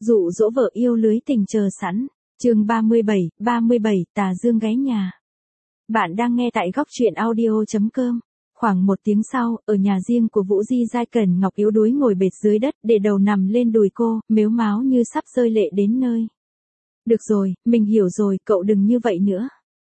Dụ dỗ vợ yêu lưới tình chờ sẵn. Chương 37, Tà Dương ghé nhà. Bạn đang nghe tại góc truyện audio.com. Khoảng 1 tiếng sau, ở nhà riêng của Vũ Di Giai, Cẩn Ngọc yếu đuối ngồi bệt dưới đất, để đầu nằm lên đùi cô, mếu máo như sắp rơi lệ đến nơi. Được rồi, mình hiểu rồi, cậu đừng như vậy nữa.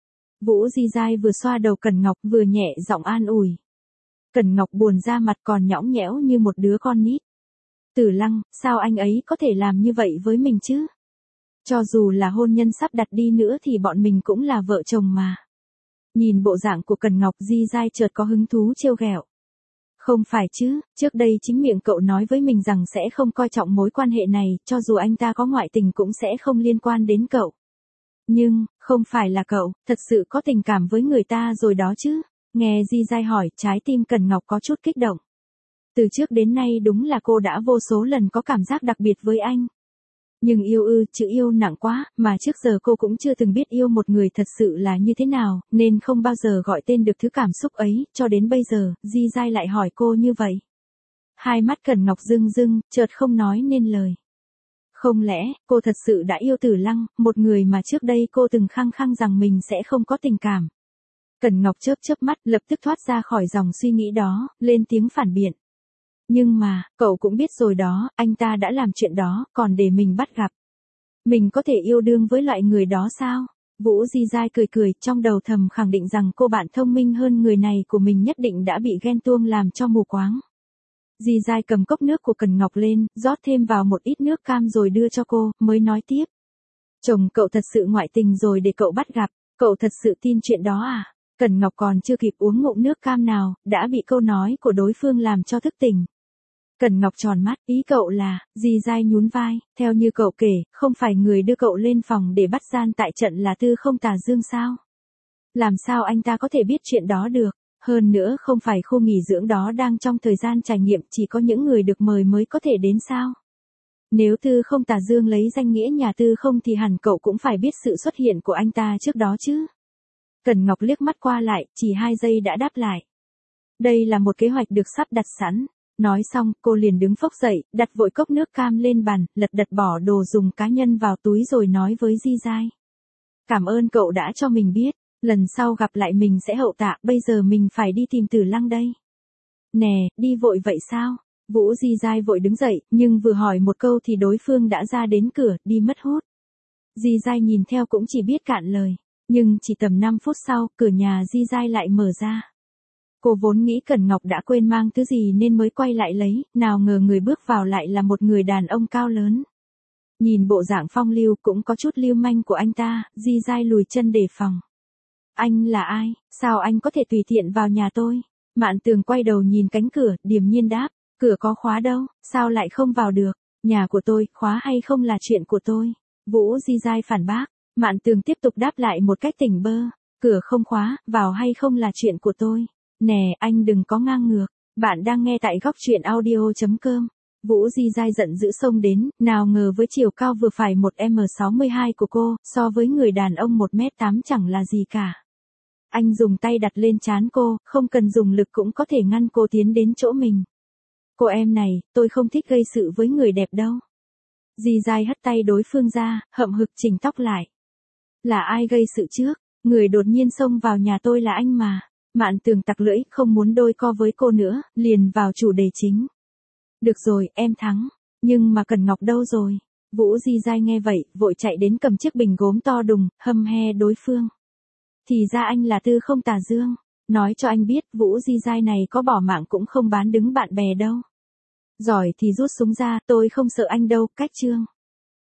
Vũ Di Giai vừa xoa đầu Cẩn Ngọc vừa nhẹ giọng an ủi. Cẩn Ngọc buồn ra mặt còn nhõng nhẽo như một đứa con nít. Tử Lăng, sao anh ấy có thể làm như vậy với mình chứ? Cho dù là hôn nhân sắp đặt đi nữa thì bọn mình cũng là vợ chồng mà. Nhìn bộ dạng của Cẩn Ngọc, Di Giai chợt có hứng thú trêu ghẹo. Không phải chứ, trước đây chính miệng cậu nói với mình rằng sẽ không coi trọng mối quan hệ này, cho dù anh ta có ngoại tình cũng sẽ không liên quan đến cậu. Nhưng, không phải là cậu, thật sự có tình cảm với người ta rồi đó chứ? Nghe Di Giai hỏi, trái tim Cẩn Ngọc có chút kích động. Từ trước đến nay đúng là cô đã vô số lần có cảm giác đặc biệt với anh. Nhưng yêu chữ yêu nặng quá, mà trước giờ cô cũng chưa từng biết yêu một người thật sự là như thế nào, nên không bao giờ gọi tên được thứ cảm xúc ấy, cho đến bây giờ, Di Giai lại hỏi cô như vậy. Hai mắt Cẩn Ngọc rưng rưng, chợt không nói nên lời. Không lẽ, cô thật sự đã yêu Tử Lăng, một người mà trước đây cô từng khăng khăng rằng mình sẽ không có tình cảm. Cẩn Ngọc chớp chớp mắt, lập tức thoát ra khỏi dòng suy nghĩ đó, lên tiếng phản biện. Nhưng mà, cậu cũng biết rồi đó, anh ta đã làm chuyện đó, còn để mình bắt gặp. Mình có thể yêu đương với loại người đó sao? Vũ Di Giai cười cười, trong đầu thầm khẳng định rằng cô bạn thông minh hơn người này của mình nhất định đã bị ghen tuông làm cho mù quáng. Di Giai cầm cốc nước của Cẩn Ngọc lên, rót thêm vào một ít nước cam rồi đưa cho cô, mới nói tiếp. Chồng cậu thật sự ngoại tình rồi để cậu bắt gặp, cậu thật sự tin chuyện đó à? Cẩn Ngọc còn chưa kịp uống ngụm nước cam nào, đã bị câu nói của đối phương làm cho thức tỉnh. Cẩn Ngọc tròn mắt, ý cậu là, Di Giai nhún vai, theo như cậu kể, không phải người đưa cậu lên phòng để bắt gian tại trận là Tư Không Tà Dương sao? Làm sao anh ta có thể biết chuyện đó được? Hơn nữa không phải khu nghỉ dưỡng đó đang trong thời gian trải nghiệm, chỉ có những người được mời mới có thể đến sao? Nếu Tư Không Tà Dương lấy danh nghĩa nhà Tư Không thì hẳn cậu cũng phải biết sự xuất hiện của anh ta trước đó chứ? Cẩn Ngọc liếc mắt qua lại, chỉ 2 giây đã đáp lại. Đây là một kế hoạch được sắp đặt sẵn. Nói xong, cô liền đứng phốc dậy, đặt vội cốc nước cam lên bàn, lật đật bỏ đồ dùng cá nhân vào túi rồi nói với Di Giai. Cảm ơn cậu đã cho mình biết, lần sau gặp lại mình sẽ hậu tạ, bây giờ mình phải đi tìm Tử Lăng đây. Nè, đi vội vậy sao? Vũ Di Giai vội đứng dậy, nhưng vừa hỏi một câu thì đối phương đã ra đến cửa, đi mất hút. Di Giai nhìn theo cũng chỉ biết cạn lời, nhưng chỉ tầm 5 phút sau, cửa nhà Di Giai lại mở ra. Cô vốn nghĩ Cẩn Ngọc đã quên mang thứ gì nên mới quay lại lấy, nào ngờ người bước vào lại là một người đàn ông cao lớn. Nhìn bộ dạng phong lưu cũng có chút lưu manh của anh ta, Di Giai lùi chân đề phòng. Anh là ai, sao anh có thể tùy tiện vào nhà tôi? Mạn Tường quay đầu nhìn cánh cửa, điềm nhiên đáp, cửa có khóa đâu, sao lại không vào được? Nhà của tôi, khóa hay không là chuyện của tôi. Vũ Di Giai phản bác, Mạn Tường tiếp tục đáp lại một cách tỉnh bơ, cửa không khóa, vào hay không là chuyện của tôi. Nè, anh đừng có ngang ngược, bạn đang nghe tại góc truyện audio.com. Vũ Di Giai giận dữ xông đến, nào ngờ với chiều cao vừa phải 1m62 của cô, so với người đàn ông 1m8 chẳng là gì cả. Anh dùng tay đặt lên trán cô, không cần dùng lực cũng có thể ngăn cô tiến đến chỗ mình. Cô em này, tôi không thích gây sự với người đẹp đâu. Di Giai hất tay đối phương ra, hậm hực chỉnh tóc lại. Là ai gây sự trước? Người đột nhiên xông vào nhà tôi là anh mà. Mạn Tường tặc lưỡi, không muốn đôi co với cô nữa, liền vào chủ đề chính. Được rồi, em thắng. Nhưng mà Cẩn Ngọc đâu rồi? Vũ Di Giai nghe vậy, vội chạy đến cầm chiếc bình gốm to đùng, hâm he đối phương. Thì ra anh là Tư Không Tà Dương. Nói cho anh biết, Vũ Di Giai này có bỏ mạng cũng không bán đứng bạn bè đâu. Giỏi thì rút súng ra, tôi không sợ anh đâu, cách chương.